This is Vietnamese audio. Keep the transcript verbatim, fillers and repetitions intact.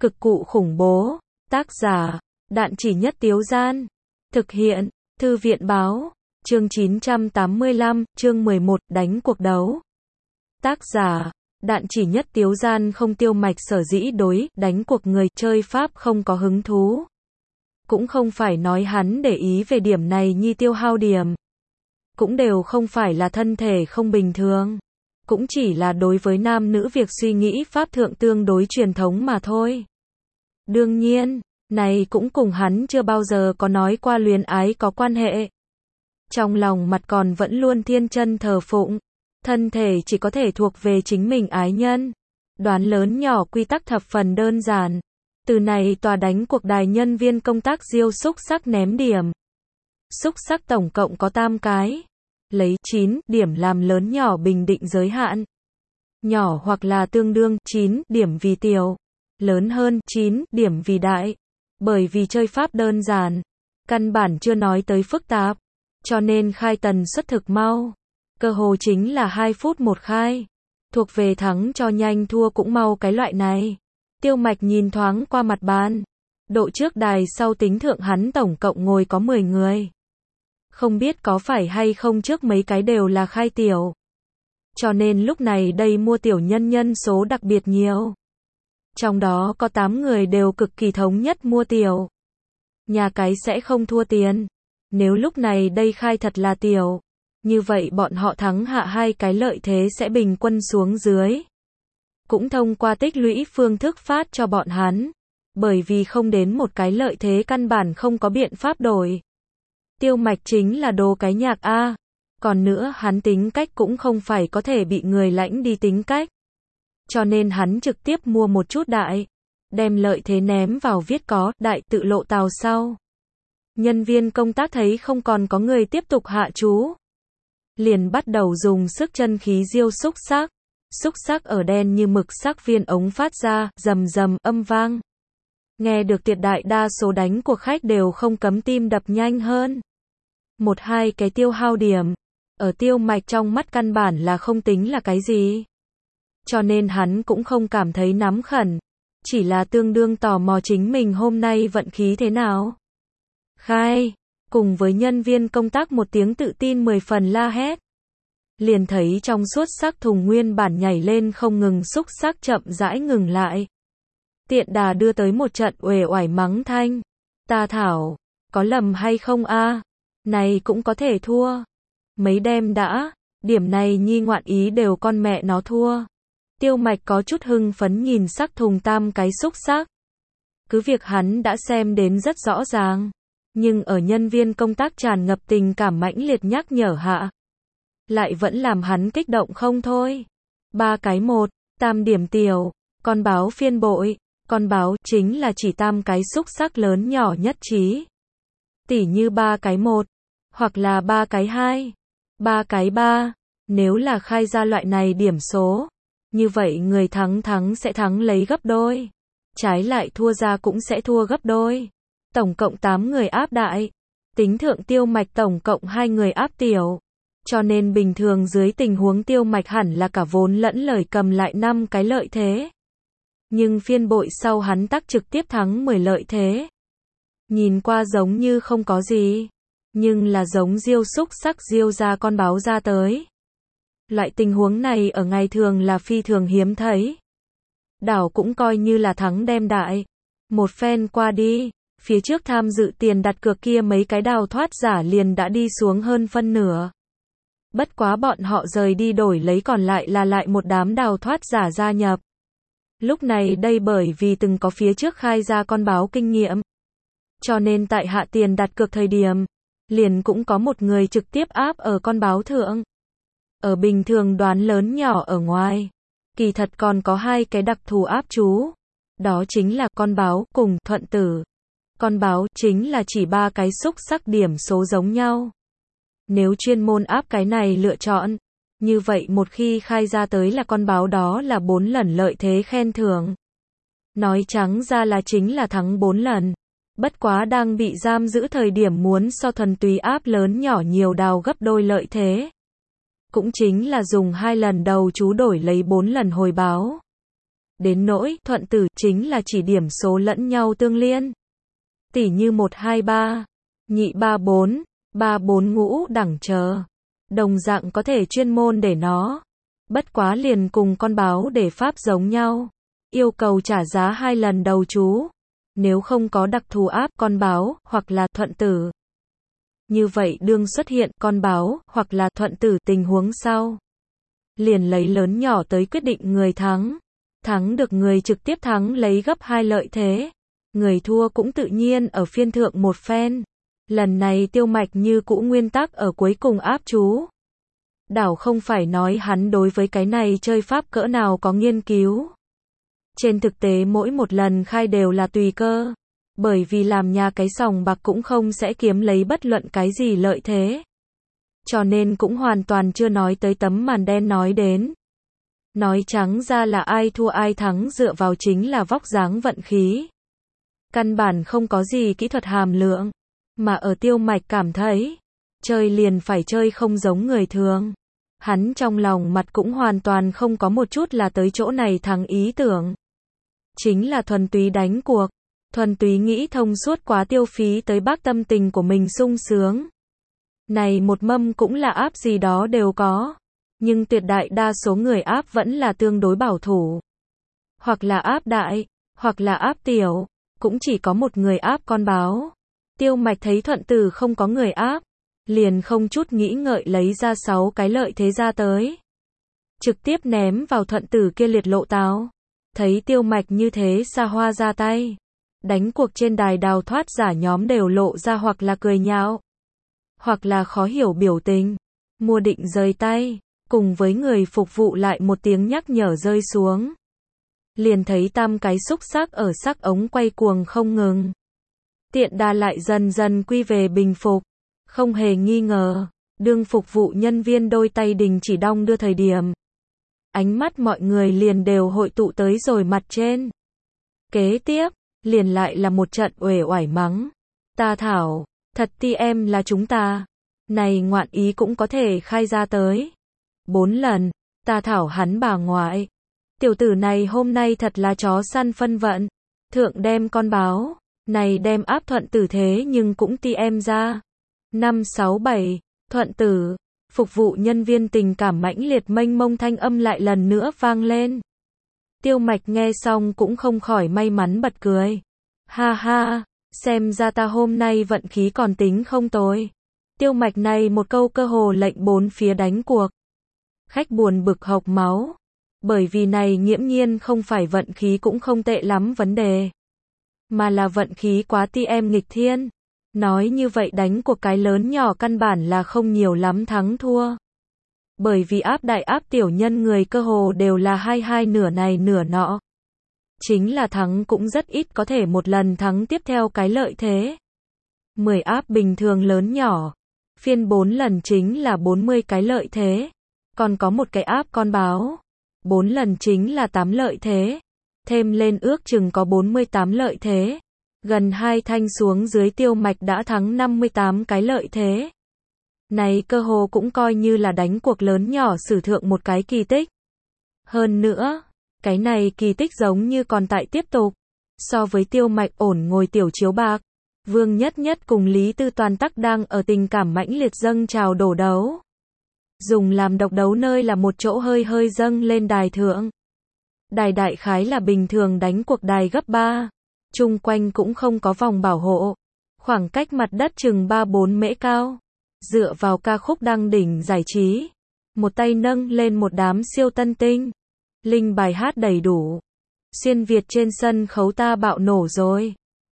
Cực cụ khủng bố. Tác giả, Đạn Chỉ Nhất Tiếu Gian. Thực hiện, Thư viện Báo. Chương chín trăm tám mươi lăm, chương mười một, đánh cuộc đấu. Tác giả, Đạn Chỉ Nhất Tiếu Gian. Không Tiêu Mạch sở dĩ đối đánh cuộc người chơi Pháp không có hứng thú. Cũng không phải nói hắn để ý về điểm này nhi tiêu hao điểm. Cũng đều không phải là thân thể không bình thường. Cũng chỉ là đối với nam nữ việc suy nghĩ Pháp thượng tương đối truyền thống mà thôi. Đương nhiên, này cũng cùng hắn chưa bao giờ có nói qua luyến ái có quan hệ. Trong lòng mặt còn vẫn luôn thiên chân thờ phụng. Thân thể chỉ có thể thuộc về chính mình ái nhân. Đoán lớn nhỏ quy tắc thập phần đơn giản. Từ này tòa đánh cuộc đài nhân viên công tác diêu xúc sắc ném điểm. Xúc sắc tổng cộng có tam cái. Lấy chín điểm làm lớn nhỏ bình định giới hạn. Nhỏ hoặc là tương đương chín điểm vì tiểu. Lớn hơn chín điểm vì đại. Bởi vì chơi Pháp đơn giản. Căn bản chưa nói tới phức tạp. Cho nên khai tần suất thực mau. Cơ hồ chính là hai phút một khai. Thuộc về thắng cho nhanh thua cũng mau cái loại này. Tiêu Mạch nhìn thoáng qua mặt bàn. Độ trước đài sau tính thượng hắn tổng cộng ngồi có mười người. Không biết có phải hay không trước mấy cái đều là khai tiểu. Cho nên lúc này đây mua tiểu nhân nhân số đặc biệt nhiều. Trong đó có tám người đều cực kỳ thống nhất mua tiểu. Nhà cái sẽ không thua tiền. Nếu lúc này đây khai thật là tiểu. Như vậy bọn họ thắng hạ hai cái lợi thế sẽ bình quân xuống dưới. Cũng thông qua tích lũy phương thức phát cho bọn hắn. Bởi vì không đến một cái lợi thế căn bản không có biện pháp đổi. Tiêu Mạch chính là đồ cái nhạc A. Còn nữa hắn tính cách cũng không phải có thể bị người lãnh đi tính cách. Cho nên hắn trực tiếp mua một chút đại. Đem lợi thế ném vào viết có đại tự lộ tàu sau. Nhân viên công tác thấy không còn có người tiếp tục hạ chú. Liền bắt đầu dùng sức chân khí diêu xúc sắc. Xúc sắc ở đen như mực sắc viên ống phát ra, rầm rầm âm vang. Nghe được tuyệt đại đa số đánh của khách đều không cấm tim đập nhanh hơn. Một hai cái tiêu hao điểm. Ở Tiêu Mạch trong mắt căn bản là không tính là cái gì. Cho nên hắn cũng không cảm thấy nắm khẩn. Chỉ là tương đương tò mò chính mình hôm nay vận khí thế nào. Khai. Cùng với nhân viên công tác một tiếng tự tin mười phần la hét. Liền thấy trong suốt sắc thùng nguyên bản nhảy lên không ngừng xúc sắc chậm rãi ngừng lại. Tiện đà đưa tới một trận uể oải mắng thanh. Ta thảo, có lầm hay không a? Này cũng có thể thua. Mấy đêm đã, điểm này nhi ngoạn ý đều con mẹ nó thua. Tiêu Mạch có chút hưng phấn nhìn sắc thùng tam cái xúc sắc. Cứ việc hắn đã xem đến rất rõ ràng. Nhưng ở nhân viên công tác tràn ngập tình cảm mãnh liệt nhắc nhở hạ. Lại vẫn làm hắn kích động không thôi. Ba cái một, tam điểm tiểu, con báo phiên bội. Con báo chính là chỉ tam cái xúc sắc lớn nhỏ nhất trí. Tỉ như ba cái một, hoặc là ba cái hai, ba cái ba. Nếu là khai ra loại này điểm số, như vậy người thắng thắng sẽ thắng lấy gấp đôi. Trái lại thua ra cũng sẽ thua gấp đôi. Tổng cộng tám người áp đại. Tính thượng Tiêu Mạch tổng cộng hai người áp tiểu. Cho nên bình thường dưới tình huống Tiêu Mạch hẳn là cả vốn lẫn lời cầm lại năm cái lợi thế. Nhưng phiên bội sau hắn tắc trực tiếp thắng mười lợi thế. Nhìn qua giống như không có gì. Nhưng là giống diêu xúc sắc diêu ra con báo ra tới. Loại tình huống này ở ngày thường là phi thường hiếm thấy. Đảo cũng coi như là thắng đem đại. Một phen qua đi. Phía trước tham dự tiền đặt cược kia mấy cái đào thoát giả liền đã đi xuống hơn phân nửa. Bất quá bọn họ rời đi đổi lấy còn lại là lại một đám đào thoát giả gia nhập. Lúc này đây bởi vì từng có phía trước khai ra con báo kinh nghiệm. Cho nên tại hạ tiền đặt cược thời điểm, liền cũng có một người trực tiếp áp ở con báo thượng. Ở bình thường đoán lớn nhỏ ở ngoài, kỳ thật còn có hai cái đặc thù áp chú. Đó chính là con báo cùng thuận tử. Con báo chính là chỉ ba cái xúc sắc điểm số giống nhau. Nếu chuyên môn áp cái này lựa chọn, như vậy một khi khai ra tới là con báo đó là bốn lần lợi thế khen thưởng. Nói trắng ra là chính là thắng bốn lần. Bất quá đang bị giam giữ thời điểm muốn so thuần túy áp lớn nhỏ nhiều đào gấp đôi lợi thế. Cũng chính là dùng hai lần đầu chú đổi lấy bốn lần hồi báo. Đến nỗi thuận tử chính là chỉ điểm số lẫn nhau tương liên. Tỉ như một hai ba, nhị ba bốn, ba bốn ngũ đẳng chờ. Đồng dạng có thể chuyên môn để nó. Bất quá liền cùng con báo để pháp giống nhau. Yêu cầu trả giá hai lần đầu chú. Nếu không có đặc thù áp con báo hoặc là thuận tử. Như vậy đương xuất hiện con báo hoặc là thuận tử tình huống sau. Liền lấy lớn nhỏ tới quyết định người thắng. Thắng được người trực tiếp thắng lấy gấp hai lợi thế. Người thua cũng tự nhiên ở phiên thượng một phen. Lần này Tiêu Mạch như cũ nguyên tắc ở cuối cùng áp chú. Đảo không phải nói hắn đối với cái này chơi pháp cỡ nào có nghiên cứu. Trên thực tế mỗi một lần khai đều là tùy cơ. Bởi vì làm nhà cái sòng bạc cũng không sẽ kiếm lấy bất luận cái gì lợi thế. Cho nên cũng hoàn toàn chưa nói tới tấm màn đen nói đến. Nói trắng ra là ai thua ai thắng dựa vào chính là vóc dáng vận khí. Căn bản không có gì kỹ thuật hàm lượng. Mà ở Tiêu Mạch cảm thấy, chơi liền phải chơi không giống người thường. Hắn trong lòng mặt cũng hoàn toàn không có một chút là tới chỗ này thắng ý tưởng. Chính là thuần túy đánh cuộc. Thuần túy nghĩ thông suốt quá tiêu phí tới bác tâm tình của mình sung sướng. Này một mâm cũng là áp gì đó đều có. Nhưng tuyệt đại đa số người áp vẫn là tương đối bảo thủ. Hoặc là áp đại, hoặc là áp tiểu. Cũng chỉ có một người áp con báo. Tiêu Mạch thấy thuận tử không có người áp. Liền không chút nghĩ ngợi lấy ra sáu cái lợi thế ra tới. Trực tiếp ném vào thuận tử kia liệt lộ táo. Thấy Tiêu Mạch như thế xa hoa ra tay. Đánh cuộc trên đài đào thoát giả nhóm đều lộ ra hoặc là cười nhạo. Hoặc là khó hiểu biểu tình. Mua định rời tay. Cùng với người phục vụ lại một tiếng nhắc nhở rơi xuống. Liền thấy tam cái xúc sắc ở sắc ống quay cuồng không ngừng. Tiện đà lại dần dần quy về bình phục. Không hề nghi ngờ. Đương phục vụ nhân viên đôi tay đình chỉ đong đưa thời điểm. Ánh mắt mọi người liền đều hội tụ tới rồi mặt trên. Kế tiếp, liền lại là một trận uể oải mắng. Ta thảo, thật ti em là chúng ta. Này ngoạn ý cũng có thể khai ra tới. Bốn lần, ta thảo hắn bà ngoại. Tiểu tử này hôm nay thật là chó săn phân vận. Thượng đem con báo, này đem áp thuận tử thế nhưng cũng ti em ra. Năm sáu bảy, thuận tử, phục vụ nhân viên tình cảm mãnh liệt mênh mông thanh âm lại lần nữa vang lên. Tiêu Mạch nghe xong cũng không khỏi may mắn bật cười. Ha ha, xem ra ta hôm nay vận khí còn tính không tồi. Tiêu Mạch này một câu cơ hồ lệnh bốn phía đánh cuộc. Khách buồn bực hộc máu. Bởi vì này nghiễm nhiên không phải vận khí cũng không tệ lắm vấn đề. Mà là vận khí quá ti em nghịch thiên. Nói như vậy đánh cuộc cái lớn nhỏ căn bản là không nhiều lắm thắng thua. Bởi vì áp đại áp tiểu nhân người cơ hồ đều là hai hai nửa này nửa nọ. Chính là thắng cũng rất ít có thể một lần thắng tiếp theo cái lợi thế. mười áp bình thường lớn nhỏ. Phiên bốn lần chính là bốn mươi cái lợi thế. Còn có một cái áp con báo. bốn lần chính là tám lợi thế. Thêm lên ước chừng có bốn mươi tám lợi thế. Gần hai thanh xuống dưới Tiêu Mạch đã thắng năm mươi tám cái lợi thế. Này cơ hồ cũng coi như là đánh cuộc lớn nhỏ sử thượng một cái kỳ tích. Hơn nữa, cái này kỳ tích giống như còn tại tiếp tục. So với Tiêu Mạch ổn ngồi tiểu chiếu bạc, Vương Nhất Nhất cùng Lý Tư Toàn tắc đang ở tình cảm mãnh liệt dâng trào đổ đấu. Dùng làm độc đấu nơi là một chỗ hơi hơi dâng lên đài thượng. Đài đại khái là bình thường đánh cuộc đài gấp ba. Chung quanh cũng không có vòng bảo hộ. Khoảng cách mặt đất chừng ba bốn mễ cao. Dựa vào ca khúc đăng đỉnh giải trí. Một tay nâng lên một đám siêu tân tinh. Linh bài hát đầy đủ. Xuyên Việt trên sân khấu ta bạo nổ rồi.